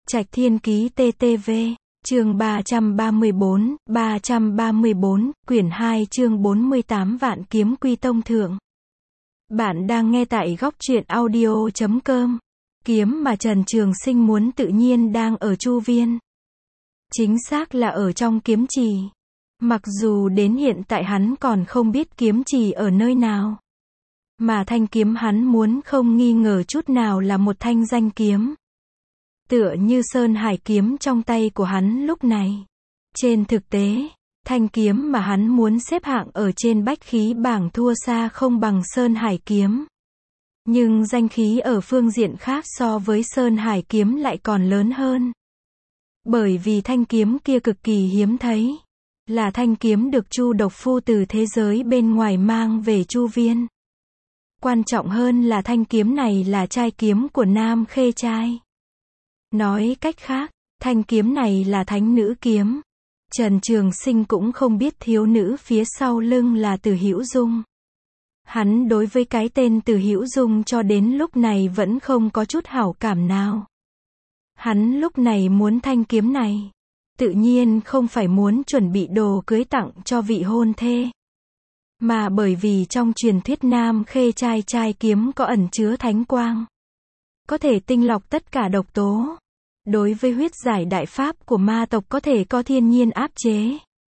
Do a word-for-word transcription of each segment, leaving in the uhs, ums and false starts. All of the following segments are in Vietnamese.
Trạch Thiên Ký tê tê vê, chương ba trăm ba mươi bốn, ba trăm ba mươi bốn, quyển hai chương bốn mươi tám Vạn Kiếm Quy Tông Thượng. Bạn đang nghe tại góc truyện audio chấm com. Kiếm mà Trần Trường Sinh muốn tự nhiên đang ở Chu Viên. Chính xác là ở trong kiếm trì. Mặc dù đến hiện tại hắn còn không biết kiếm trì ở nơi nào. Mà thanh kiếm hắn muốn không nghi ngờ chút nào là một thanh danh kiếm. Tựa như Sơn Hải kiếm trong tay của hắn lúc này. Trên thực tế, thanh kiếm mà hắn muốn xếp hạng ở trên bách khí bảng thua xa không bằng Sơn Hải kiếm. Nhưng danh khí ở phương diện khác so với Sơn Hải kiếm lại còn lớn hơn. Bởi vì thanh kiếm kia cực kỳ hiếm thấy. Là thanh kiếm được Chu Độc Phu từ thế giới bên ngoài mang về Chu Viên. Quan trọng hơn là thanh kiếm này là trai kiếm của Nam Khê Trai. Nói cách khác, thanh kiếm này là thánh nữ kiếm. Trần Trường Sinh cũng không biết thiếu nữ phía sau lưng là Từ Hữu Dung. Hắn đối với cái tên Từ Hữu Dung cho đến lúc này vẫn không có chút hảo cảm nào. Hắn lúc này muốn thanh kiếm này. Tự nhiên không phải muốn chuẩn bị đồ cưới tặng cho vị hôn thê. Mà bởi vì trong truyền thuyết Nam Khê Trai trai kiếm có ẩn chứa thánh quang. Có thể tinh lọc tất cả độc tố. Đối với huyết giải đại pháp của ma tộc có thể có thiên nhiên áp chế.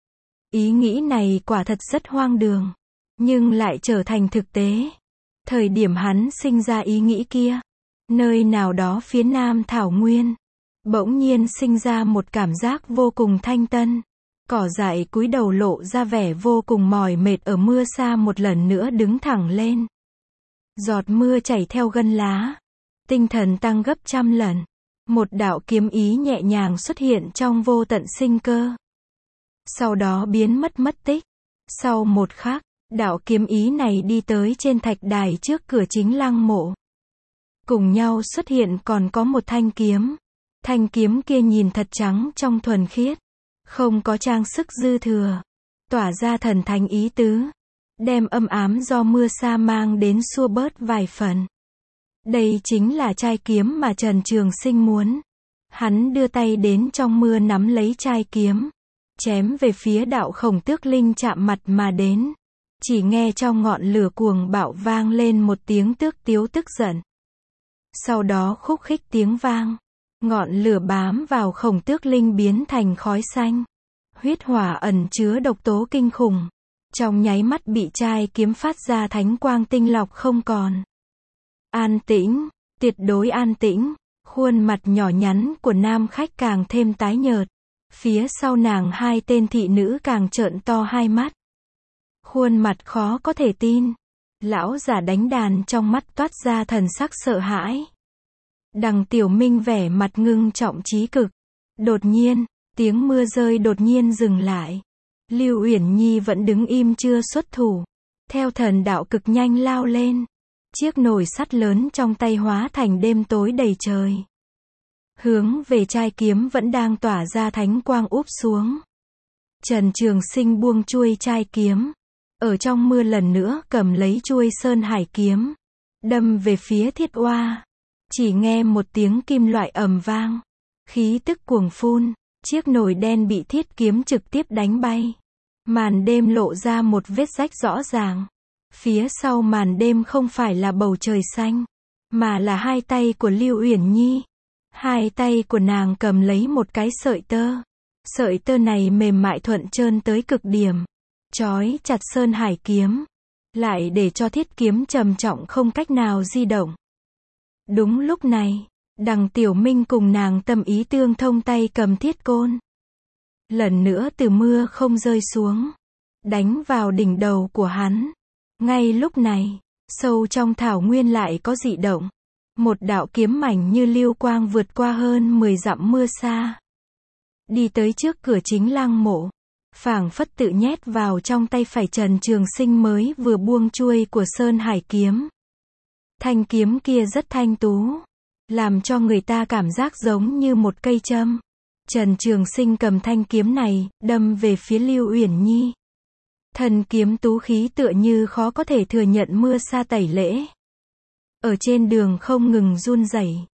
Ý nghĩ này quả thật rất hoang đường. Nhưng lại trở thành thực tế. Thời điểm hắn sinh ra ý nghĩ kia. Nơi nào đó phía nam thảo nguyên. Bỗng nhiên sinh ra một cảm giác vô cùng thanh tân. Cỏ dại cúi đầu lộ ra vẻ vô cùng mỏi mệt ở mưa xa một lần nữa đứng thẳng lên. Giọt mưa chảy theo gân lá. Tinh thần tăng gấp trăm lần. Một đạo kiếm ý nhẹ nhàng xuất hiện trong vô tận sinh cơ. Sau đó biến mất mất tích. Sau một khắc, đạo kiếm ý này đi tới trên thạch đài trước cửa chính lăng mộ. Cùng nhau xuất hiện còn có một thanh kiếm. Thanh kiếm kia nhìn thật trắng trong thuần khiết. Không có trang sức dư thừa. Tỏa ra thần thánh ý tứ. Đem âm ám do mưa sa mang đến xua bớt vài phần. Đây chính là trai kiếm mà Trần Trường Sinh muốn. Hắn đưa tay đến trong mưa nắm lấy trai kiếm. Chém về phía đạo Khổng Tước Linh chạm mặt mà đến. Chỉ nghe trong ngọn lửa cuồng bạo vang lên một tiếng tước tiếu tức giận. Sau đó khúc khích tiếng vang. Ngọn lửa bám vào Khổng Tước Linh biến thành khói xanh. Huyết hỏa ẩn chứa độc tố kinh khủng. Trong nháy mắt bị trai kiếm phát ra thánh quang tinh lọc không còn. An tĩnh, tuyệt đối an tĩnh. Khuôn mặt nhỏ nhắn của nam khách càng thêm tái nhợt. Phía sau nàng hai tên thị nữ càng trợn to hai mắt. Khuôn mặt khó có thể tin. Lão giả đánh đàn trong mắt toát ra thần sắc sợ hãi. Đằng Tiểu Minh vẻ mặt ngưng trọng chí cực. Đột nhiên, tiếng mưa rơi đột nhiên dừng lại. Lưu Uyển Nhi vẫn đứng im chưa xuất thủ. Theo thần đạo cực nhanh lao lên. Chiếc nồi sắt lớn trong tay hóa thành đêm tối đầy trời. Hướng về trai kiếm vẫn đang tỏa ra thánh quang úp xuống. Trần Trường Sinh buông chuôi trai kiếm. Ở trong mưa lần nữa cầm lấy chuôi Sơn Hải kiếm. Đâm về phía Thiết Oa. Chỉ nghe một tiếng kim loại ầm vang. Khí tức cuồng phun. Chiếc nồi đen bị thiết kiếm trực tiếp đánh bay. Màn đêm lộ ra một vết rách rõ ràng. Phía sau màn đêm không phải là bầu trời xanh. Mà là hai tay của Lưu Uyển Nhi. Hai tay của nàng cầm lấy một cái sợi tơ. Sợi tơ này mềm mại thuận trơn tới cực điểm. Chói chặt Sơn Hải kiếm. Lại để cho thiết kiếm trầm trọng không cách nào di động. Đúng lúc này, đằng Tiểu Minh cùng nàng tâm ý tương thông tay cầm thiết côn. Lần nữa từ mưa không rơi xuống. Đánh vào đỉnh đầu của hắn. Ngay lúc này, sâu trong thảo nguyên lại có dị động. Một đạo kiếm mảnh như lưu quang vượt qua hơn mười dặm mưa xa. Đi tới trước cửa chính lăng mộ. Phảng phất tự nhét vào trong tay phải Trần Trường Sinh mới vừa buông chuôi của Sơn Hải kiếm. Thanh kiếm kia rất thanh tú. Làm cho người ta cảm giác giống như một cây châm. Trần Trường Sinh cầm thanh kiếm này, đâm về phía Lưu Uyển Nhi. Thần kiếm tú khí tựa như khó có thể thừa nhận mưa sa tẩy lễ. Ở trên đường không ngừng run rẩy.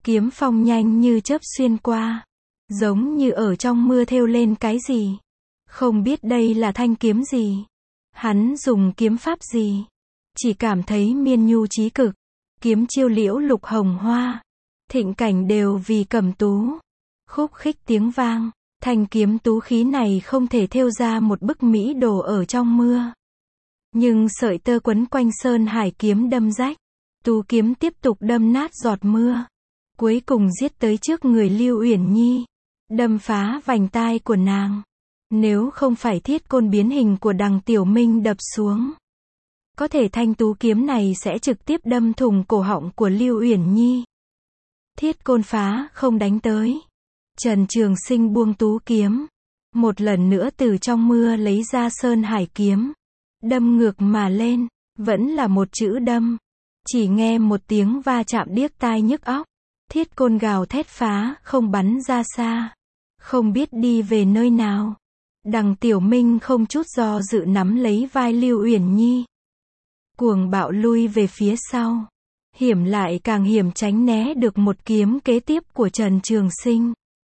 Kiếm phong nhanh như chớp xuyên qua. Giống như ở trong mưa thêu lên cái gì. Không biết đây là thanh kiếm gì. Hắn dùng kiếm pháp gì. Chỉ cảm thấy miên nhu trí cực. Kiếm chiêu liễu lục hồng hoa. Thịnh cảnh đều vì cẩm tú. Khúc khích tiếng vang. Thanh kiếm tú khí này không thể thêu ra một bức mỹ đồ ở trong mưa. Nhưng sợi tơ quấn quanh sơn hải kiếm đâm rách. Tú kiếm tiếp tục đâm nát giọt mưa. Cuối cùng giết tới trước người Lưu Uyển Nhi. Đâm phá vành tai của nàng. Nếu không phải thiết côn biến hình của Đằng Tiểu Minh đập xuống. Có thể thanh tú kiếm này sẽ trực tiếp đâm thủng cổ họng của Lưu Uyển Nhi. Thiết côn phá không đánh tới. Trần Trường Sinh buông tú kiếm. Một lần nữa từ trong mưa lấy ra sơn hải kiếm. Đâm ngược mà lên. Vẫn là một chữ đâm. Chỉ nghe một tiếng va chạm điếc tai nhức óc. Thiết côn gào thét phá không bắn ra xa. Không biết đi về nơi nào. Đằng Tiểu Minh không chút do dự nắm lấy vai Lưu Uyển Nhi. Cuồng bạo lui về phía sau. Hiểm lại càng hiểm tránh né được một kiếm kế tiếp của Trần Trường Sinh.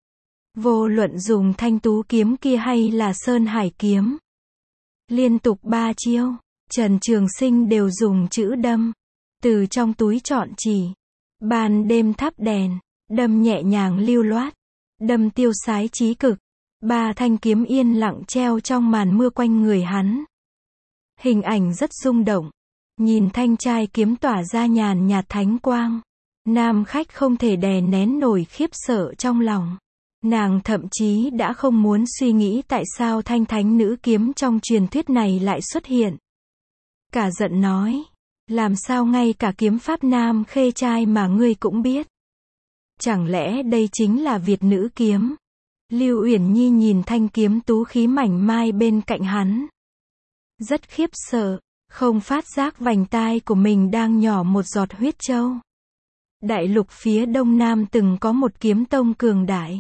Vô luận dùng thanh tú kiếm kia hay là sơn hải kiếm. Liên tục ba chiêu, Trần Trường Sinh đều dùng chữ đâm. Từ trong túi chọn chỉ. Ban đêm thắp đèn. Đâm nhẹ nhàng lưu loát. Đâm tiêu sái trí cực. Ba thanh kiếm yên lặng treo trong màn mưa quanh người hắn. Hình ảnh rất rung động. Nhìn thanh trai kiếm tỏa ra nhàn nhạt thánh quang. Nam khách không thể đè nén nổi khiếp sợ trong lòng. Nàng thậm chí đã không muốn suy nghĩ tại sao thanh thánh nữ kiếm trong truyền thuyết này lại xuất hiện. Cả giận nói. Làm sao ngay cả kiếm pháp nam khê trai mà ngươi cũng biết. Chẳng lẽ đây chính là Việt nữ kiếm? Lưu Uyển Nhi nhìn thanh kiếm tú khí mảnh mai bên cạnh hắn. Rất khiếp sợ, không phát giác vành tai của mình đang nhỏ một giọt huyết châu. Đại lục phía đông nam từng có một kiếm tông cường đại.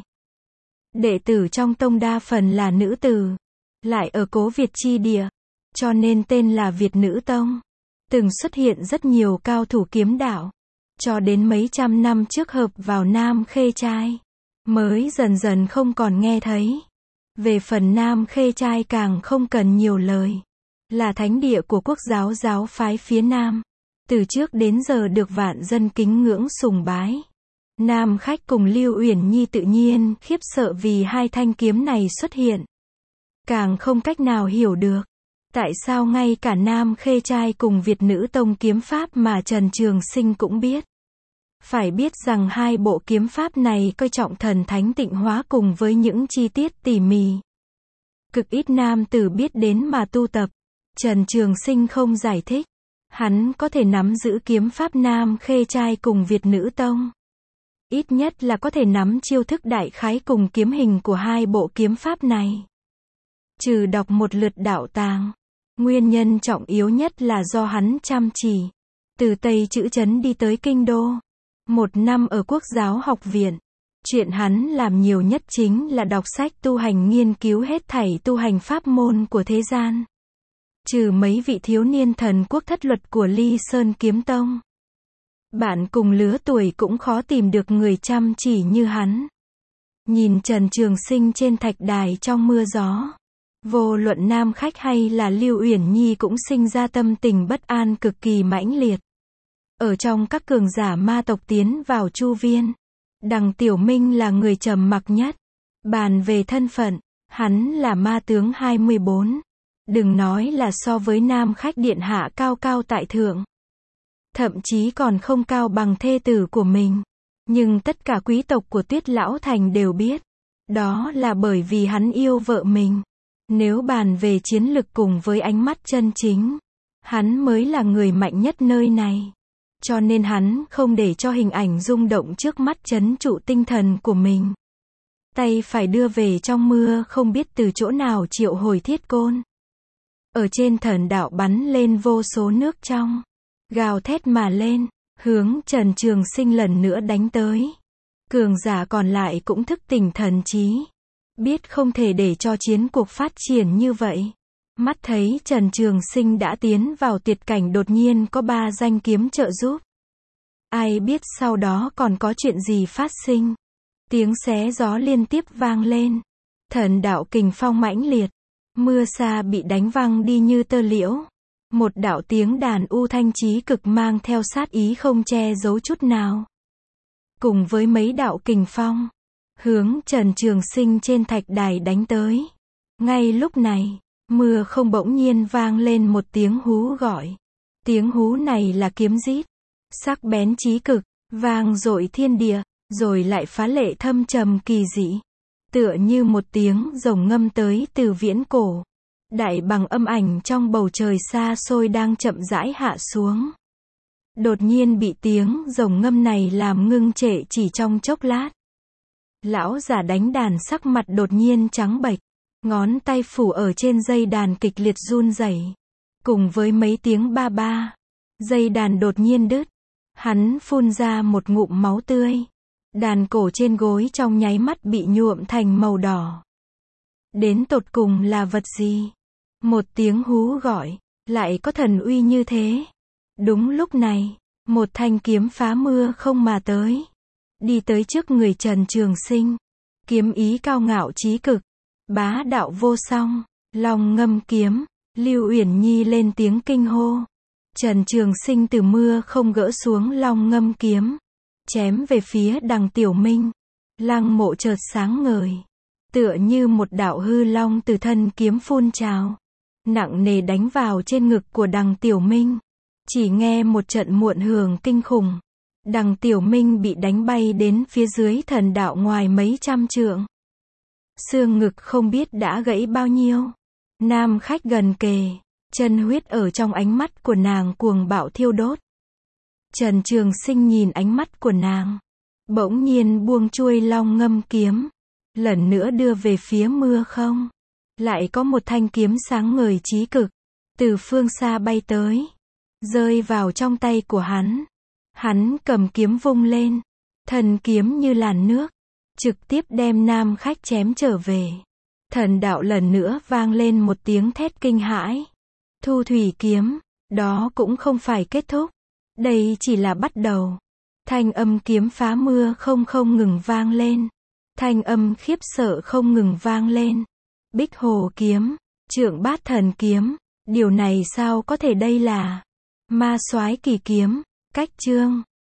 Đệ tử trong tông đa phần là nữ tử. Lại ở cố Việt chi địa. Cho nên tên là Việt nữ tông. Từng xuất hiện rất nhiều cao thủ kiếm đạo. Cho đến mấy trăm năm trước hợp vào Nam Khê Trai. Mới dần dần không còn nghe thấy. Về phần Nam Khê Trai càng không cần nhiều lời. Là thánh địa của quốc giáo giáo phái phía Nam. Từ trước đến giờ được vạn dân kính ngưỡng sùng bái. Nam khách cùng Lưu Uyển Nhi tự nhiên khiếp sợ vì hai thanh kiếm này xuất hiện. Càng không cách nào hiểu được. Tại sao ngay cả Nam Khê Trai cùng Việt nữ tông kiếm pháp mà Trần Trường Sinh cũng biết. Phải biết rằng hai bộ kiếm pháp này coi trọng thần thánh tịnh hóa cùng với những chi tiết tỉ mỉ. Cực ít nam tử biết đến mà tu tập. Trần Trường Sinh không giải thích. Hắn có thể nắm giữ kiếm pháp Nam Khê Trai cùng Việt nữ tông. Ít nhất là có thể nắm chiêu thức đại khái cùng kiếm hình của hai bộ kiếm pháp này. Trừ đọc một lượt đạo tàng. Nguyên nhân trọng yếu nhất là do hắn chăm chỉ. Từ Tây Chữ Trấn đi tới Kinh Đô. Một năm ở Quốc giáo học viện. Chuyện hắn làm nhiều nhất chính là đọc sách tu hành nghiên cứu hết thảy tu hành pháp môn của thế gian. Trừ mấy vị thiếu niên thần quốc thất luật của Ly Sơn Kiếm Tông. Bạn cùng lứa tuổi cũng khó tìm được người chăm chỉ như hắn. Nhìn Trần Trường Sinh trên thạch đài trong mưa gió. Vô luận nam khách hay là Lưu Uyển Nhi cũng sinh ra tâm tình bất an cực kỳ mãnh liệt. Ở trong các cường giả ma tộc tiến vào chu viên. Đằng Tiểu Minh là người trầm mặc nhất. Bàn về thân phận, hắn là ma tướng hai mươi bốn. Đừng nói là so với nam khách điện hạ cao cao tại thượng. Thậm chí còn không cao bằng thê tử của mình. Nhưng tất cả quý tộc của Tuyết Lão Thành đều biết. Đó là bởi vì hắn yêu vợ mình. Nếu bàn về chiến lực cùng với ánh mắt chân chính, hắn mới là người mạnh nhất nơi này. Cho nên hắn không để cho hình ảnh rung động trước mắt trấn trụ tinh thần của mình. Tay phải đưa về trong mưa không biết từ chỗ nào triệu hồi thiết côn. Ở trên thần đạo bắn lên vô số nước trong. Gào thét mà lên, hướng Trần Trường Sinh lần nữa đánh tới. Cường giả còn lại cũng thức tỉnh thần trí. Biết không thể để cho chiến cuộc phát triển như vậy. Mắt thấy Trần Trường Sinh đã tiến vào tuyệt cảnh đột nhiên có ba danh kiếm trợ giúp. Ai biết sau đó còn có chuyện gì phát sinh. Tiếng xé gió liên tiếp vang lên. Thần đạo kình phong mãnh liệt. Mưa sa bị đánh văng đi như tơ liễu. Một đạo tiếng đàn u thanh chí cực mang theo sát ý không che giấu chút nào. Cùng với mấy đạo kình phong, hướng Trần Trường Sinh trên thạch đài đánh tới. Ngay lúc này, mưa không bỗng nhiên vang lên một tiếng hú gọi. Tiếng hú này là kiếm rít, sắc bén chí cực, vang dội thiên địa, rồi lại phá lệ thâm trầm kỳ dị. Tựa như một tiếng rồng ngâm tới từ viễn cổ. Đại bằng âm ảnh trong bầu trời xa xôi đang chậm rãi hạ xuống. Đột nhiên bị tiếng rồng ngâm này làm ngưng trệ chỉ trong chốc lát. Lão giả đánh đàn sắc mặt đột nhiên trắng bệch, ngón tay phủ ở trên dây đàn kịch liệt run rẩy. Cùng với mấy tiếng ba ba, dây đàn đột nhiên đứt. Hắn phun ra một ngụm máu tươi. Đàn cổ trên gối trong nháy mắt bị nhuộm thành màu đỏ. Đến tột cùng là vật gì? Một tiếng hú gọi, lại có thần uy như thế. Đúng lúc này, một thanh kiếm phá mưa không mà tới. Đi tới trước người Trần Trường Sinh. Kiếm ý cao ngạo chí cực, bá đạo vô song, long ngâm kiếm. Lưu Uyển Nhi lên tiếng kinh hô. Trần Trường Sinh từ mưa không gỡ xuống long ngâm kiếm, chém về phía Đằng Tiểu Minh. Lăng Mộ chợt sáng ngời, tựa như một đạo hư long từ thân kiếm phun trào, nặng nề đánh vào trên ngực của Đằng Tiểu Minh. Chỉ nghe một trận muộn hưởng kinh khủng. Đằng Tiểu Minh bị đánh bay đến phía dưới thần đạo ngoài mấy trăm trượng. Xương ngực không biết đã gãy bao nhiêu. Nam khách gần kề, chân huyết ở trong ánh mắt của nàng cuồng bạo thiêu đốt. Trần Trường Sinh nhìn ánh mắt của nàng, bỗng nhiên buông chuôi long ngâm kiếm, lần nữa đưa về phía mưa không. Lại có một thanh kiếm sáng ngời chí cực, từ phương xa bay tới, rơi vào trong tay của hắn. Hắn cầm kiếm vung lên, thần kiếm như làn nước, trực tiếp đem nam khách chém trở về. Thần đạo lần nữa vang lên một tiếng thét kinh hãi. Thu thủy kiếm, đó cũng không phải kết thúc. Đây chỉ là bắt đầu. Thanh âm kiếm phá mưa không không ngừng vang lên. Thanh âm khiếp sợ không ngừng vang lên. Bích Hồ kiếm, Trượng Bát Thần kiếm, điều này sao có thể đây là Ma Soái Kỳ kiếm, cách chương